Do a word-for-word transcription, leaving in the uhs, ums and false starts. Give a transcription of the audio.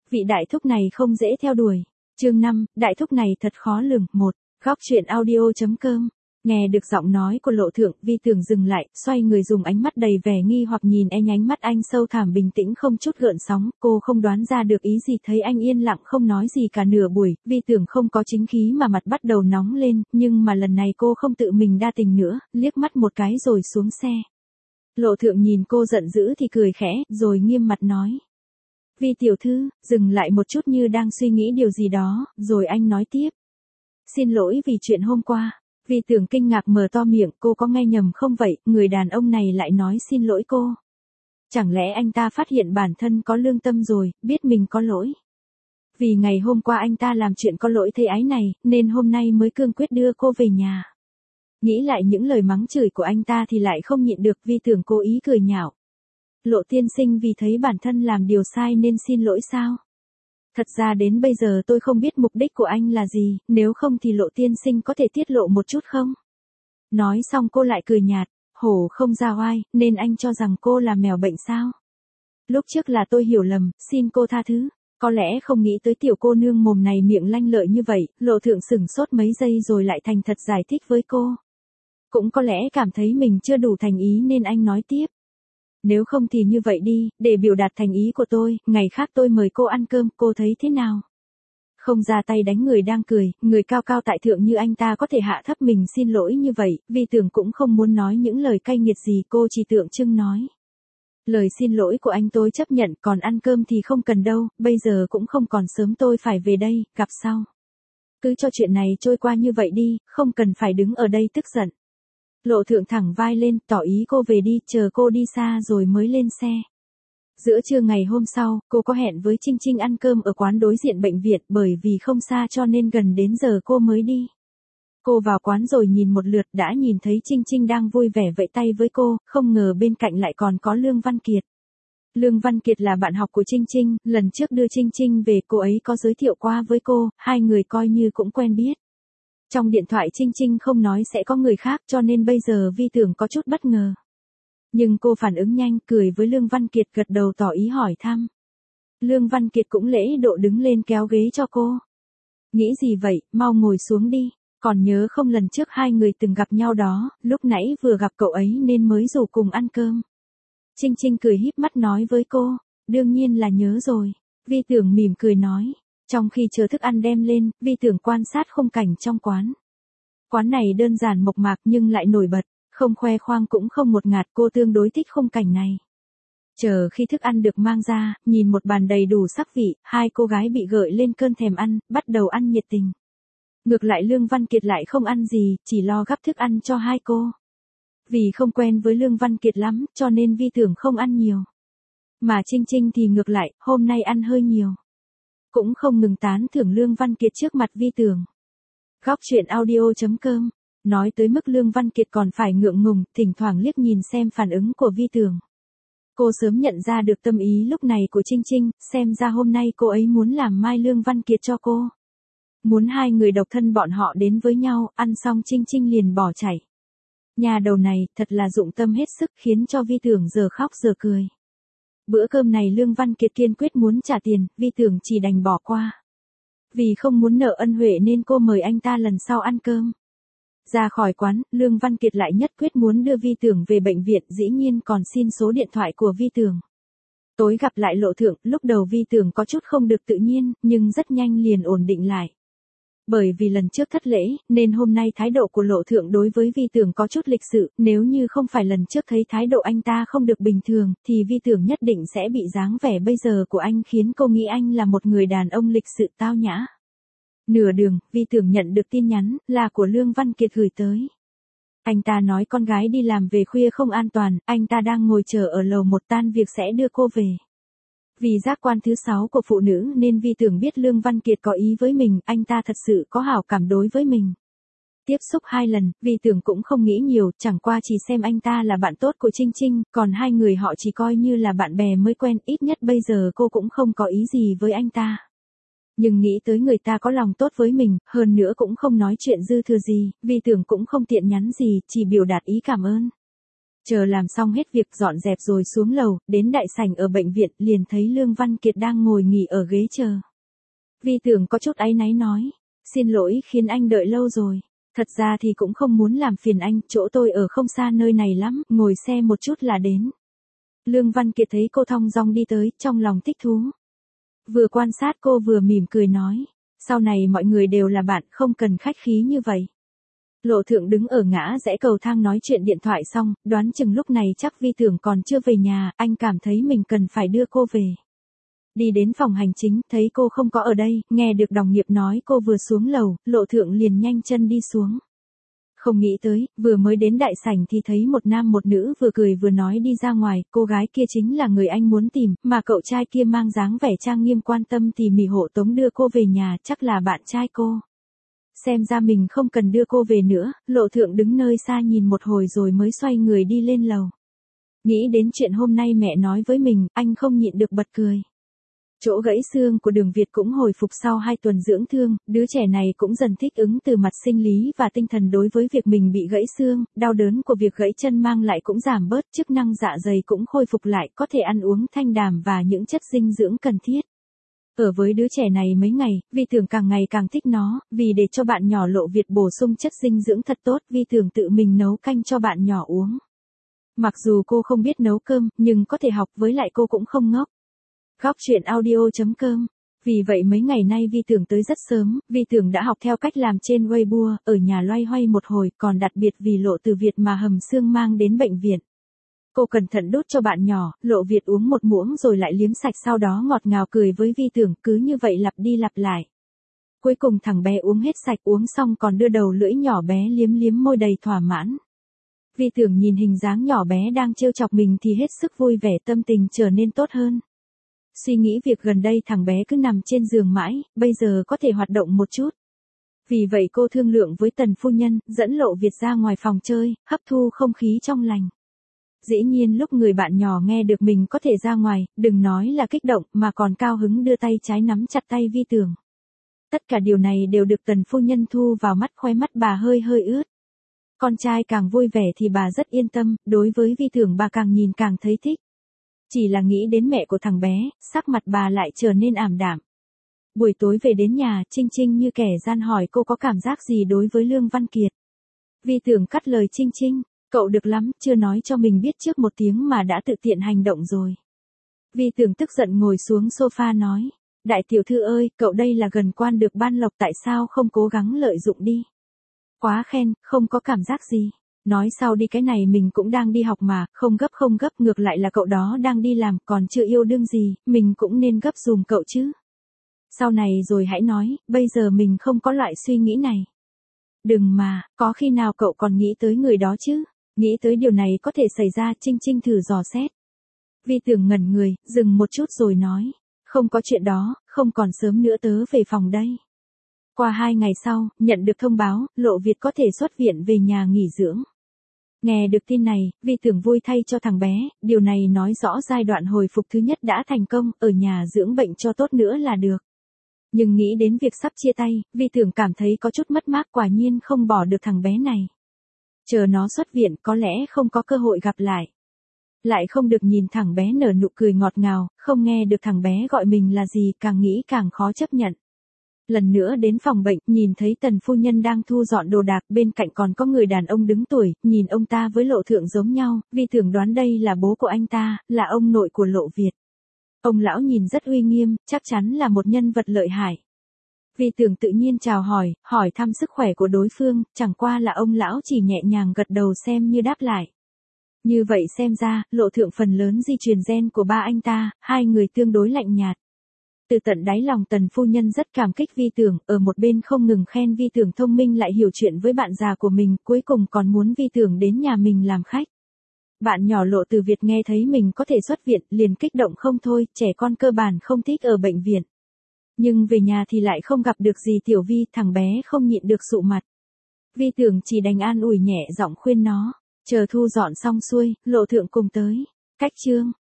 vị đại thúc này không dễ theo đuổi. Chương năm, đại thúc này thật khó lường. Một. Góc truyện audio.com. Nghe được giọng nói của Lộ Thượng, Vi Tường dừng lại, xoay người dùng ánh mắt đầy vẻ nghi hoặc nhìn anh, ánh mắt anh sâu thẳm bình tĩnh không chút gợn sóng, cô không đoán ra được ý gì, thấy anh yên lặng không nói gì cả nửa buổi, Vi Tường không có chính khí mà mặt bắt đầu nóng lên, nhưng mà lần này cô không tự mình đa tình nữa, liếc mắt một cái rồi xuống xe. Lộ Thượng nhìn cô giận dữ thì cười khẽ, rồi nghiêm mặt nói. Vi tiểu thư, dừng lại một chút như đang suy nghĩ điều gì đó, rồi anh nói tiếp. Xin lỗi vì chuyện hôm qua. Vi Tường kinh ngạc mở to miệng, cô có nghe nhầm không vậy, người đàn ông này lại nói xin lỗi cô. Chẳng lẽ anh ta phát hiện bản thân có lương tâm rồi, biết mình có lỗi. Vì ngày hôm qua anh ta làm chuyện có lỗi thế ái này, nên hôm nay mới cương quyết đưa cô về nhà. Nghĩ lại những lời mắng chửi của anh ta thì lại không nhịn được, Vi Tường cố ý cười nhạo. Lộ tiên sinh vì thấy bản thân làm điều sai nên xin lỗi sao? Thật ra đến bây giờ tôi không biết mục đích của anh là gì, nếu không thì Lộ tiên sinh có thể tiết lộ một chút không? Nói xong cô lại cười nhạt, hổ không ra oai, nên anh cho rằng cô là mèo bệnh sao? Lúc trước là tôi hiểu lầm, xin cô tha thứ. Có lẽ không nghĩ tới tiểu cô nương mồm này miệng lanh lợi như vậy, Lộ Thượng sửng sốt mấy giây rồi lại thành thật giải thích với cô. Cũng có lẽ cảm thấy mình chưa đủ thành ý nên anh nói tiếp. Nếu không thì như vậy đi, để biểu đạt thành ý của tôi, ngày khác tôi mời cô ăn cơm, cô thấy thế nào? Không ra tay đánh người đang cười, người cao cao tại thượng như anh ta có thể hạ thấp mình xin lỗi như vậy, Vi Tường cũng không muốn nói những lời cay nghiệt gì, cô chỉ tượng trưng nói. Lời xin lỗi của anh tôi chấp nhận, còn ăn cơm thì không cần đâu, bây giờ cũng không còn sớm, tôi phải về đây, gặp sau. Cứ cho chuyện này trôi qua như vậy đi, không cần phải đứng ở đây tức giận. Lộ Thượng thẳng vai lên, tỏ ý cô về đi, chờ cô đi xa rồi mới lên xe. Giữa trưa ngày hôm sau, cô có hẹn với Trinh Trinh ăn cơm ở quán đối diện bệnh viện, bởi vì không xa cho nên gần đến giờ cô mới đi. Cô vào quán rồi nhìn một lượt đã nhìn thấy Trinh Trinh đang vui vẻ vẫy tay với cô, không ngờ bên cạnh lại còn có Lương Văn Kiệt. Lương Văn Kiệt là bạn học của Trinh Trinh, lần trước đưa Trinh Trinh về cô ấy có giới thiệu qua với cô, hai người coi như cũng quen biết. Trong điện thoại Trinh Trinh không nói sẽ có người khác cho nên bây giờ Vi Tường có chút bất ngờ. Nhưng cô phản ứng nhanh, cười với Lương Văn Kiệt gật đầu tỏ ý hỏi thăm. Lương Văn Kiệt cũng lễ độ đứng lên kéo ghế cho cô. Nghĩ gì vậy, mau ngồi xuống đi, còn nhớ không lần trước hai người từng gặp nhau đó, lúc nãy vừa gặp cậu ấy nên mới rủ cùng ăn cơm. Trinh Trinh cười híp mắt nói với cô, đương nhiên là nhớ rồi, Vi Tường mỉm cười nói. Trong khi chờ thức ăn đem lên, Vi Tường quan sát khung cảnh trong quán. Quán này đơn giản mộc mạc nhưng lại nổi bật, không khoe khoang cũng không ngột ngạt, cô tương đối thích khung cảnh này. Chờ khi thức ăn được mang ra, nhìn một bàn đầy đủ sắc vị, hai cô gái bị gợi lên cơn thèm ăn, bắt đầu ăn nhiệt tình. Ngược lại Lương Văn Kiệt lại không ăn gì, chỉ lo gắp thức ăn cho hai cô. Vì không quen với Lương Văn Kiệt lắm, cho nên Vi Tường không ăn nhiều. Mà Trinh Trinh thì ngược lại, hôm nay ăn hơi nhiều. Cũng không ngừng tán thưởng Lương Văn Kiệt trước mặt Vi Tường. Góc truyện audio.com. Nói tới mức Lương Văn Kiệt còn phải ngượng ngùng, thỉnh thoảng liếc nhìn xem phản ứng của Vi Tường. Cô sớm nhận ra được tâm ý lúc này của Trinh Trinh, xem ra hôm nay cô ấy muốn làm mai Lương Văn Kiệt cho cô. Muốn hai người độc thân bọn họ đến với nhau, ăn xong Trinh Trinh liền bỏ chạy. Nhà đầu này, thật là dụng tâm hết sức khiến cho Vi Tường giờ khóc giờ cười. Bữa cơm này Lương Văn Kiệt kiên quyết muốn trả tiền, Vi Tường chỉ đành bỏ qua. Vì không muốn nợ ân huệ nên cô mời anh ta lần sau ăn cơm. Ra khỏi quán, Lương Văn Kiệt lại nhất quyết muốn đưa Vi Tường về bệnh viện, dĩ nhiên còn xin số điện thoại của Vi Tường. Tối gặp lại Lộ Thượng, lúc đầu Vi Tường có chút không được tự nhiên, nhưng rất nhanh liền ổn định lại. Bởi vì lần trước thất lễ, nên hôm nay thái độ của Lộ Thượng đối với Vi Tường có chút lịch sự, nếu như không phải lần trước thấy thái độ anh ta không được bình thường, thì Vi Tường nhất định sẽ bị dáng vẻ bây giờ của anh khiến cô nghĩ anh là một người đàn ông lịch sự tao nhã. Nửa đường, Vi Tường nhận được tin nhắn, là của Lương Văn Kiệt gửi tới. Anh ta nói con gái đi làm về khuya không an toàn, anh ta đang ngồi chờ ở lầu một tan việc sẽ đưa cô về. Vì giác quan thứ sáu của phụ nữ nên Vi Tường biết Lương Văn Kiệt có ý với mình, anh ta thật sự có hảo cảm đối với mình. Tiếp xúc hai lần, Vi Tường cũng không nghĩ nhiều, chẳng qua chỉ xem anh ta là bạn tốt của Trinh Trinh, còn hai người họ chỉ coi như là bạn bè mới quen, ít nhất bây giờ cô cũng không có ý gì với anh ta. Nhưng nghĩ tới người ta có lòng tốt với mình, hơn nữa cũng không nói chuyện dư thừa gì, Vi Tường cũng không tiện nhắn gì, chỉ biểu đạt ý cảm ơn. Chờ làm xong hết việc dọn dẹp rồi xuống lầu, đến đại sảnh ở bệnh viện liền thấy Lương Văn Kiệt đang ngồi nghỉ ở ghế chờ. Vi Tưởng có chút áy náy nói, xin lỗi khiến anh đợi lâu rồi. Thật ra thì cũng không muốn làm phiền anh, chỗ tôi ở không xa nơi này lắm, ngồi xe một chút là đến. Lương Văn Kiệt thấy cô thong dong đi tới, trong lòng thích thú. Vừa quan sát cô vừa mỉm cười nói, sau này mọi người đều là bạn, không cần khách khí như vậy. Lộ Thượng đứng ở ngã rẽ cầu thang nói chuyện điện thoại xong, đoán chừng lúc này chắc Vi Tưởng còn chưa về nhà, anh cảm thấy mình cần phải đưa cô về. Đi đến phòng hành chính, thấy cô không có ở đây, nghe được đồng nghiệp nói cô vừa xuống lầu, Lộ Thượng liền nhanh chân đi xuống. Không nghĩ tới, vừa mới đến đại sảnh thì thấy một nam một nữ vừa cười vừa nói đi ra ngoài, cô gái kia chính là người anh muốn tìm, mà cậu trai kia mang dáng vẻ trang nghiêm quan tâm tỉ mỉ hộ tống đưa cô về nhà, chắc là bạn trai cô. Xem ra mình không cần đưa cô về nữa, Lộ Thượng đứng nơi xa nhìn một hồi rồi mới xoay người đi lên lầu. Nghĩ đến chuyện hôm nay mẹ nói với mình, anh không nhịn được bật cười. Chỗ gãy xương của Đường Việt cũng hồi phục sau hai tuần dưỡng thương, đứa trẻ này cũng dần thích ứng từ mặt sinh lý và tinh thần đối với việc mình bị gãy xương, đau đớn của việc gãy chân mang lại cũng giảm bớt, chức năng dạ dày cũng khôi phục lại, có thể ăn uống thanh đàm và những chất dinh dưỡng cần thiết. Ở với đứa trẻ này mấy ngày, Vi Tưởng càng ngày càng thích nó, vì để cho bạn nhỏ Lộ Việt bổ sung chất dinh dưỡng thật tốt, Vi Tưởng tự mình nấu canh cho bạn nhỏ uống. Mặc dù cô không biết nấu cơm, nhưng có thể học, với lại cô cũng không ngốc. Góc truyện audio chấm com. Vì vậy mấy ngày nay Vi Tưởng tới rất sớm, Vi Tưởng đã học theo cách làm trên Weibo, ở nhà loay hoay một hồi, còn đặc biệt vì Lộ Từ Việt mà hầm xương mang đến bệnh viện. Cô cẩn thận đút cho bạn nhỏ, Lộ Việt uống một muỗng rồi lại liếm sạch, sau đó ngọt ngào cười với Vi Tưởng, cứ như vậy lặp đi lặp lại. Cuối cùng thằng bé uống hết sạch, uống xong còn đưa đầu lưỡi nhỏ bé liếm liếm môi đầy thỏa mãn. Vi Tưởng nhìn hình dáng nhỏ bé đang trêu chọc mình thì hết sức vui vẻ, tâm tình trở nên tốt hơn. Suy nghĩ việc gần đây thằng bé cứ nằm trên giường mãi, bây giờ có thể hoạt động một chút. Vì vậy cô thương lượng với Tần phu nhân, dẫn Lộ Việt ra ngoài phòng chơi, hấp thu không khí trong lành. Dĩ nhiên lúc người bạn nhỏ nghe được mình có thể ra ngoài, đừng nói là kích động mà còn cao hứng đưa tay trái nắm chặt tay Vi Tưởng. Tất cả điều này đều được Tần phu nhân thu vào mắt, khóe mắt bà hơi hơi ướt. Con trai càng vui vẻ thì bà rất yên tâm, đối với Vi Tưởng bà càng nhìn càng thấy thích. Chỉ là nghĩ đến mẹ của thằng bé, sắc mặt bà lại trở nên ảm đạm. Buổi tối về đến nhà, Trinh Trinh như kẻ gian hỏi cô có cảm giác gì đối với Lương Văn Kiệt. Vi Tưởng cắt lời Trinh Trinh, cậu được lắm, chưa nói cho mình biết trước một tiếng mà đã tự tiện hành động rồi. Vi Tưởng tức giận ngồi xuống sofa nói, đại tiểu thư ơi, cậu đây là gần quan được ban lộc, tại sao không cố gắng lợi dụng đi. Quá khen, không có cảm giác gì. Nói sau đi, cái này mình cũng đang đi học mà, không gấp không gấp, ngược lại là cậu đó đang đi làm, còn chưa yêu đương gì, mình cũng nên gấp dùm cậu chứ. Sau này rồi hãy nói, bây giờ mình không có loại suy nghĩ này. Đừng mà, có khi nào cậu còn nghĩ tới người đó chứ, nghĩ tới điều này có thể xảy ra. Trinh Trinh thử dò xét. Vi Tưởng ngẩn người, dừng một chút rồi nói, không có chuyện đó, không còn sớm nữa tớ về phòng đây. Qua hai ngày sau, nhận được thông báo, Lộ Việt có thể xuất viện về nhà nghỉ dưỡng. Nghe được tin này, Vi Tưởng vui thay cho thằng bé, điều này nói rõ giai đoạn hồi phục thứ nhất đã thành công, ở nhà dưỡng bệnh cho tốt nữa là được. Nhưng nghĩ đến việc sắp chia tay, Vi Tưởng cảm thấy có chút mất mát, quả nhiên không bỏ được thằng bé này. Chờ nó xuất viện có lẽ không có cơ hội gặp lại. Lại không được nhìn thằng bé nở nụ cười ngọt ngào, không nghe được thằng bé gọi mình là gì, càng nghĩ càng khó chấp nhận. Lần nữa đến phòng bệnh, nhìn thấy Tần phu nhân đang thu dọn đồ đạc, bên cạnh còn có người đàn ông đứng tuổi, nhìn ông ta với Lộ Thượng giống nhau, Vi Tưởng đoán đây là bố của anh ta, là ông nội của Lộ Việt. Ông lão nhìn rất uy nghiêm, chắc chắn là một nhân vật lợi hại. Vi Tưởng tự nhiên chào hỏi, hỏi thăm sức khỏe của đối phương, chẳng qua là ông lão chỉ nhẹ nhàng gật đầu xem như đáp lại. Như vậy xem ra, Lộ Thượng phần lớn di truyền gen của ba anh ta, hai người tương đối lạnh nhạt. Từ tận đáy lòng Tần phu nhân rất cảm kích Vi Tưởng, ở một bên không ngừng khen Vi Tưởng thông minh lại hiểu chuyện với bạn già của mình, cuối cùng còn muốn Vi Tưởng đến nhà mình làm khách. Bạn nhỏ Lộ Từ Việt nghe thấy mình có thể xuất viện, liền kích động không thôi, trẻ con cơ bản không thích ở bệnh viện. Nhưng về nhà thì lại không gặp được gì Tiểu Vi, thằng bé không nhịn được sụ mặt. Vi Tưởng chỉ đành an ủi nhẹ giọng khuyên nó, chờ thu dọn xong xuôi, Lộ Thượng cùng tới. Cách chương